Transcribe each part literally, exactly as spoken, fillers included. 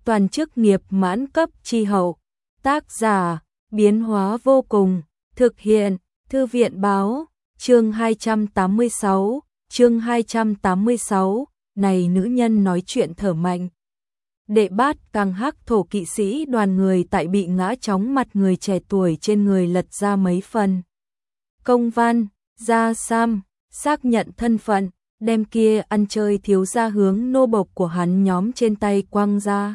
toàn chức nghiệp mãn cấp chi hậu. Tác giả, biến hóa vô cùng, thực hiện, Thư viện báo, chương hai trăm tám mươi sáu, chương hai trăm tám mươi sáu, này nữ nhân nói chuyện thở mạnh. Đệ bát càng hắc thổ kỵ sĩ đoàn người tại bị ngã chóng mặt người trẻ tuổi trên người lật ra mấy phần. Công văn, ra Sam, xác nhận thân phận, đem kia ăn chơi thiếu gia hướng nô bộc của hắn nhóm trên tay quăng ra.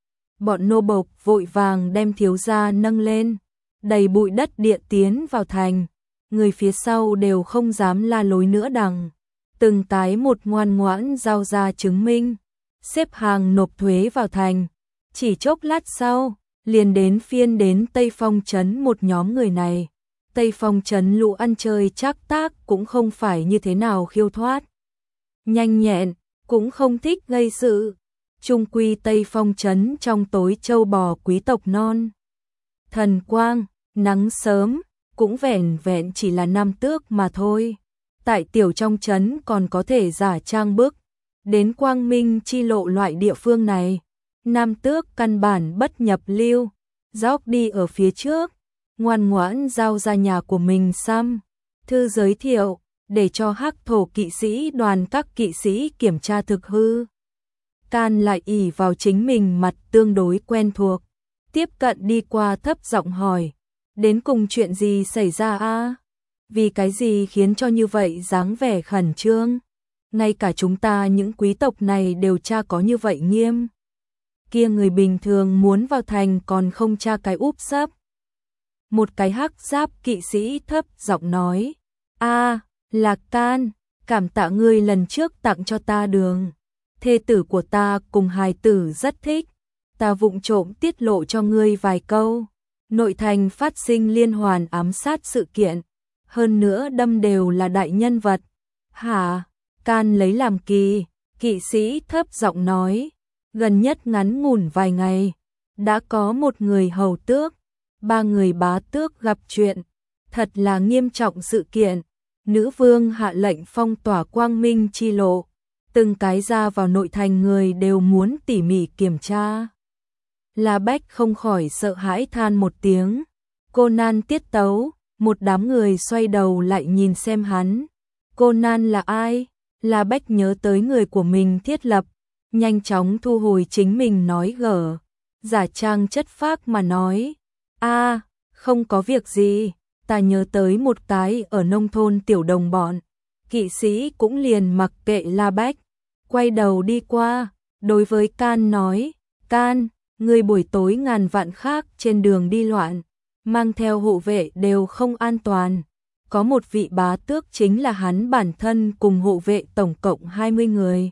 Bọn nô bộc vội vàng đem thiếu gia nâng lên, đầy bụi đất địa tiến vào thành, người phía sau đều không dám la lối nữa đằng. Từng tái một ngoan ngoãn giao ra chứng minh, xếp hàng nộp thuế vào thành. Chỉ chốc lát sau, liền đến phiên đến Tây Phong trấn một nhóm người này. Tây Phong trấn lũ ăn chơi trác tác cũng không phải như thế nào khiêu thoát. Nhanh nhẹn, cũng không thích gây sự. Trung quy Tây Phong trấn trong tối châu bò quý tộc non. Thần quang, nắng sớm, cũng vẻn vẹn chỉ là năm tước mà thôi. Tại tiểu trong trấn còn có thể giả trang bức. Đến quang minh chi lộ loại địa phương này, nam tước căn bản bất nhập lưu. Dốc đi ở phía trước, ngoan ngoãn giao ra nhà của mình xăm. Thư giới thiệu, để cho hắc thổ kỵ sĩ đoàn các kỵ sĩ kiểm tra thực hư. Can lại ỷ vào chính mình mặt tương đối quen thuộc, tiếp cận đi qua thấp giọng hỏi, đến cùng chuyện gì xảy ra a? Vì cái gì khiến cho như vậy dáng vẻ khẩn trương? Ngay cả chúng ta những quý tộc này đều tra có như vậy nghiêm. Kia người bình thường muốn vào thành còn không tra cái úp sấp. Một cái hắc giáp kỵ sĩ thấp giọng nói, a, là Can, cảm tạ ngươi lần trước tặng cho ta đường. Thê tử của ta cùng hài tử rất thích, ta vụng trộm tiết lộ cho ngươi vài câu. Nội thành phát sinh liên hoàn ám sát sự kiện, hơn nữa đâm đều là đại nhân vật. Hả? Can lấy làm kỳ, kỵ sĩ thấp giọng nói, gần nhất ngắn ngủn vài ngày, đã có một người hầu tước, ba người bá tước gặp chuyện, thật là nghiêm trọng sự kiện. Nữ vương hạ lệnh phong tỏa quang minh chi lộ, từng cái ra vào nội thành người đều muốn tỉ mỉ kiểm tra. La Bách không khỏi sợ hãi than một tiếng. Conan tiết tấu, một đám người xoay đầu lại nhìn xem hắn. Conan là ai? La Bách nhớ tới người của mình thiết lập, nhanh chóng thu hồi chính mình nói gở, giả trang chất phác mà nói, a, không có việc gì, ta nhớ tới một cái ở nông thôn tiểu đồng bọn. Kỵ sĩ cũng liền mặc kệ La Bách, quay đầu đi qua, đối với Can nói, Can, người buổi tối ngàn vạn khác trên đường đi loạn, mang theo hộ vệ đều không an toàn. Có một vị bá tước chính là hắn bản thân cùng hộ vệ tổng cộng hai mươi người.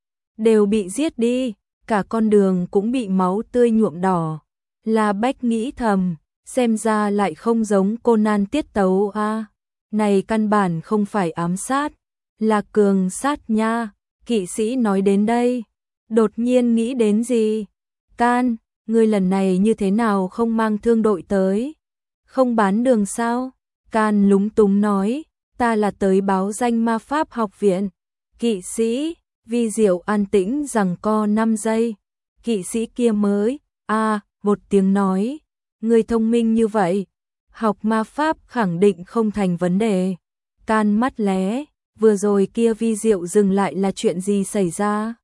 Đều bị giết đi, cả con đường cũng bị máu tươi nhuộm đỏ. La Bách nghĩ thầm, xem ra lại không giống Conan tiết tấu a, à, này căn bản không phải ám sát, là cường sát nha. Kỵ sĩ nói đến đây, đột nhiên nghĩ đến gì? Can, ngươi lần này như thế nào không mang thương đội tới? Không bán đường sao? Can lúng túng nói, ta là tới báo danh ma pháp học viện. Kỵ sĩ, vi diệu an tĩnh rằng co năm giây. Kỵ sĩ kia mới, a, à, một tiếng nói, người thông minh như vậy, học ma pháp khẳng định không thành vấn đề. Can mắt lé, vừa rồi kia vi diệu dừng lại là chuyện gì xảy ra?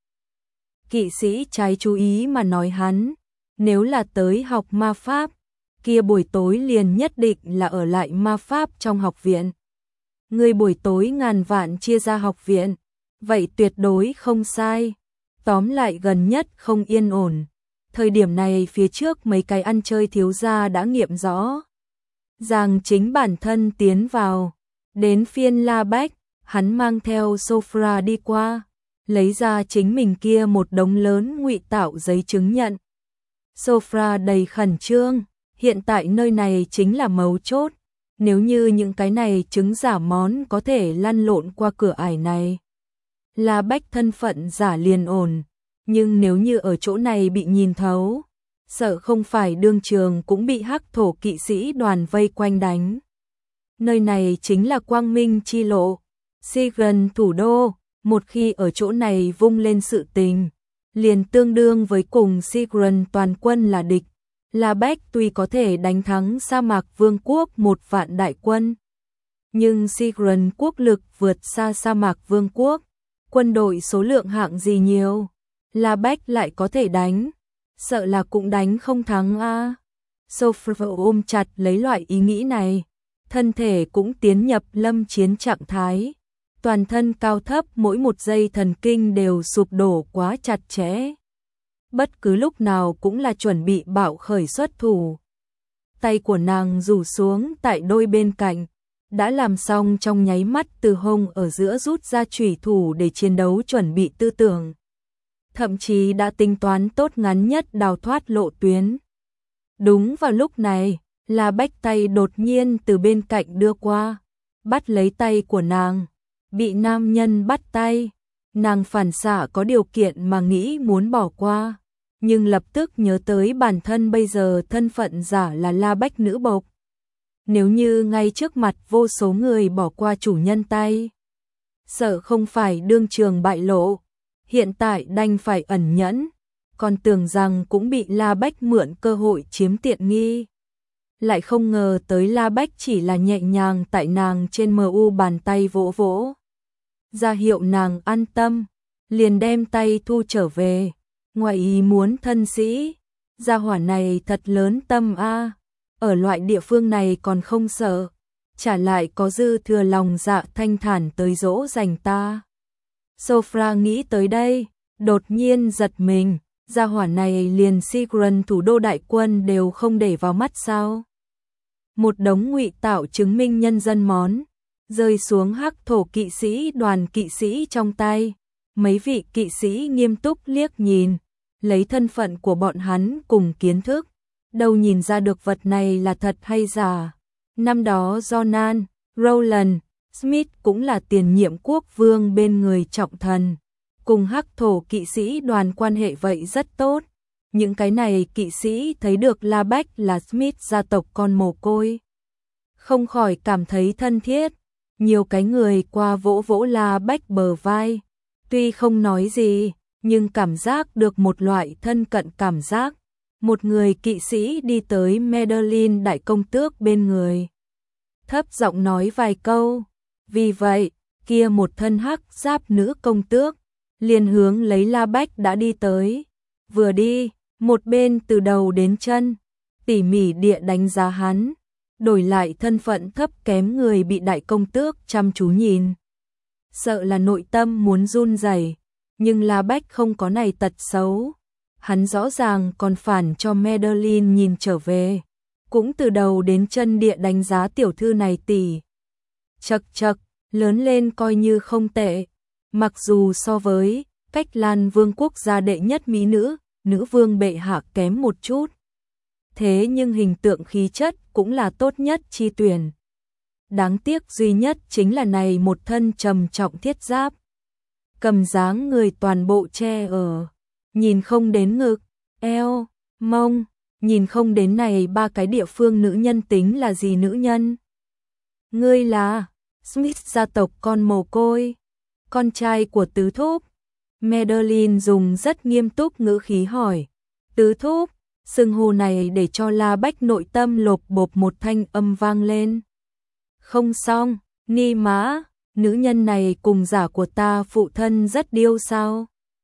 Kỵ sĩ trái chú ý mà nói hắn, nếu là tới học ma pháp, kia buổi tối liền nhất định là ở lại ma pháp trong học viện. Người buổi tối ngàn vạn chia ra học viện, vậy tuyệt đối không sai. Tóm lại gần nhất không yên ổn. Thời điểm này phía trước mấy cái ăn chơi thiếu gia đã nghiệm rõ. Rằng chính bản thân tiến vào. Đến phiên La Bách, hắn mang theo Sophra đi qua, lấy ra chính mình kia một đống lớn ngụy tạo giấy chứng nhận. Sophra đầy khẩn trương. Hiện tại nơi này chính là mấu chốt, nếu như những cái này chứng giả món có thể lăn lộn qua cửa ải này, La Bách thân phận giả liền ổn, nhưng nếu như ở chỗ này bị nhìn thấu, sợ không phải đương trường cũng bị hắc thổ kỵ sĩ đoàn vây quanh đánh. Nơi này chính là quang minh chi lộ, Siegen thủ đô, một khi ở chỗ này vung lên sự tình, liền tương đương với cùng Sigrun toàn quân là địch. La Bách tuy có thể đánh thắng sa mạc vương quốc một vạn đại quân, nhưng Sigrun quốc lực vượt xa sa mạc vương quốc, quân đội số lượng hạng gì nhiều, La Bách lại có thể đánh, sợ là cũng đánh không thắng a. À. Sofra ôm chặt lấy loại ý nghĩ này, thân thể cũng tiến nhập lâm chiến trạng thái, toàn thân cao thấp mỗi một giây thần kinh đều sụp đổ quá chặt chẽ. Bất cứ lúc nào cũng là chuẩn bị bạo khởi xuất thủ. Tay của nàng rủ xuống tại đôi bên cạnh, đã làm xong trong nháy mắt từ hông ở giữa rút ra chủy thủ để chiến đấu chuẩn bị tư tưởng. Thậm chí đã tính toán tốt ngắn nhất đào thoát lộ tuyến. Đúng vào lúc này, La Bách tay đột nhiên từ bên cạnh đưa qua, bắt lấy tay của nàng, bị nam nhân bắt tay, nàng phản xạ có điều kiện mà nghĩ muốn bỏ qua, nhưng lập tức nhớ tới bản thân bây giờ thân phận giả là La Bách nữ bộc. Nếu như ngay trước mặt vô số người bỏ qua chủ nhân tay, sợ không phải đương trường bại lộ, hiện tại đành phải ẩn nhẫn, còn tưởng rằng cũng bị La Bách mượn cơ hội chiếm tiện nghi. Lại không ngờ tới La Bách chỉ là nhẹ nhàng tại nàng trên mờ u bàn tay vỗ vỗ, ra hiệu nàng an tâm, liền đem tay thu trở về. Ngoài ý muốn thân sĩ, gia hỏa này thật lớn tâm a, ở loại địa phương này còn không sợ, trả lại có dư thừa lòng dạ thanh thản tới dỗ dành ta. Sofra nghĩ tới đây, đột nhiên giật mình, gia hỏa này liền Sigrun thủ đô đại quân đều không để vào mắt sao? Một đống ngụy tạo chứng minh nhân dân món, rơi xuống hắc thổ kỵ sĩ đoàn kỵ sĩ trong tay. Mấy vị kỵ sĩ nghiêm túc liếc nhìn, lấy thân phận của bọn hắn cùng kiến thức, đâu nhìn ra được vật này là thật hay giả. Năm đó Jonan, Rowland, Smith cũng là tiền nhiệm quốc vương bên người trọng thần, cùng hắc thổ kỵ sĩ đoàn quan hệ vậy rất tốt. Những cái này kỵ sĩ thấy được La Bách là Smith gia tộc con mồ côi, không khỏi cảm thấy thân thiết. Nhiều cái người qua vỗ vỗ La Bách bờ vai, tuy không nói gì, nhưng cảm giác được một loại thân cận cảm giác. Một người kỵ sĩ đi tới Madeline đại công tước bên người, thấp giọng nói vài câu. Vì vậy, kia một thân hắc giáp nữ công tước liền hướng lấy La Bách đã đi tới. Vừa đi, một bên từ đầu đến chân tỉ mỉ địa đánh giá hắn, đổi lại thân phận thấp kém người bị đại công tước chăm chú nhìn, sợ là nội tâm muốn run rẩy. Nhưng La Bách không có này tật xấu, hắn rõ ràng còn phản cho Madeline nhìn trở về, cũng từ đầu đến chân địa đánh giá tiểu thư này tỷ. Chậc chậc, lớn lên coi như không tệ, mặc dù so với Cách Lan vương quốc gia đệ nhất mỹ nữ, nữ vương bệ hạ kém một chút. Thế nhưng hình tượng khí chất cũng là tốt nhất chi tuyển. Đáng tiếc duy nhất chính là này một thân trầm trọng thiết giáp, cầm dáng người toàn bộ che ở, nhìn không đến ngực, eo, mông, nhìn không đến này ba cái địa phương nữ nhân tính là gì nữ nhân. Ngươi là Smith gia tộc con mồ côi, con trai của tứ thúc. Madeline dùng rất nghiêm túc ngữ khí hỏi. Tứ thúc, xưng hô này để cho La Bách nội tâm lộp bộp một thanh âm vang lên. Không xong, ni má, nữ nhân này cùng giả của ta phụ thân rất điêu sao?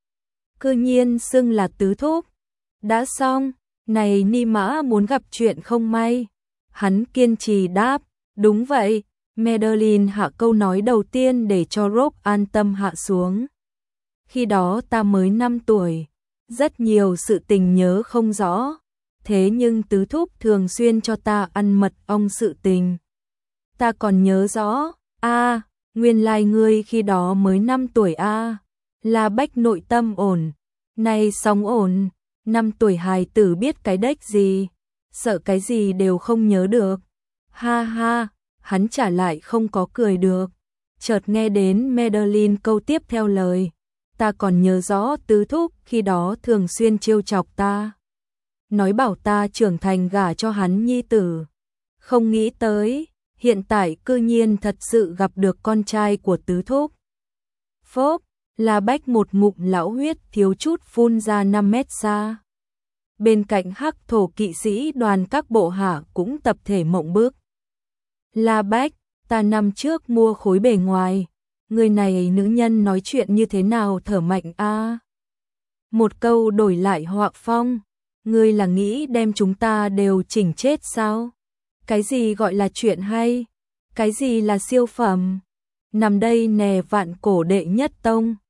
Cư nhiên xưng là tứ thúc. Đã xong, này ni mã muốn gặp chuyện không may. Hắn kiên trì đáp, đúng vậy. Madeline hạ câu nói đầu tiên để cho Rob an tâm hạ xuống. Khi đó ta mới năm tuổi, rất nhiều sự tình nhớ không rõ, thế nhưng tứ thúc thường xuyên cho ta ăn mật ong sự tình. Ta còn nhớ rõ, a, à, nguyên lai ngươi khi đó mới năm tuổi a. À. La Bách nội tâm ổn, này sóng ổn, năm tuổi hài tử biết cái đếch gì, sợ cái gì đều không nhớ được. Ha ha, hắn trả lại không có cười được. Chợt nghe đến Madeline câu tiếp theo lời, ta còn nhớ rõ tứ thúc khi đó thường xuyên trêu chọc ta, nói bảo ta trưởng thành gả cho hắn nhi tử. Không nghĩ tới, hiện tại cư nhiên thật sự gặp được con trai của tứ thúc. Phốp, La Bách một ngụm lão huyết thiếu chút phun ra năm mét xa. Bên cạnh Hắc Thổ kỵ sĩ đoàn các bộ hạ cũng tập thể mộng bước. La Bách, ta năm trước mua khối bề ngoài, người này nữ nhân nói chuyện như thế nào thở mạnh a. Một câu đổi lại Hoạc Phong, ngươi là nghĩ đem chúng ta đều chỉnh chết sao? Cái gì gọi là chuyện hay? Cái gì là siêu phẩm? Nằm đây nè vạn cổ đệ nhất tông.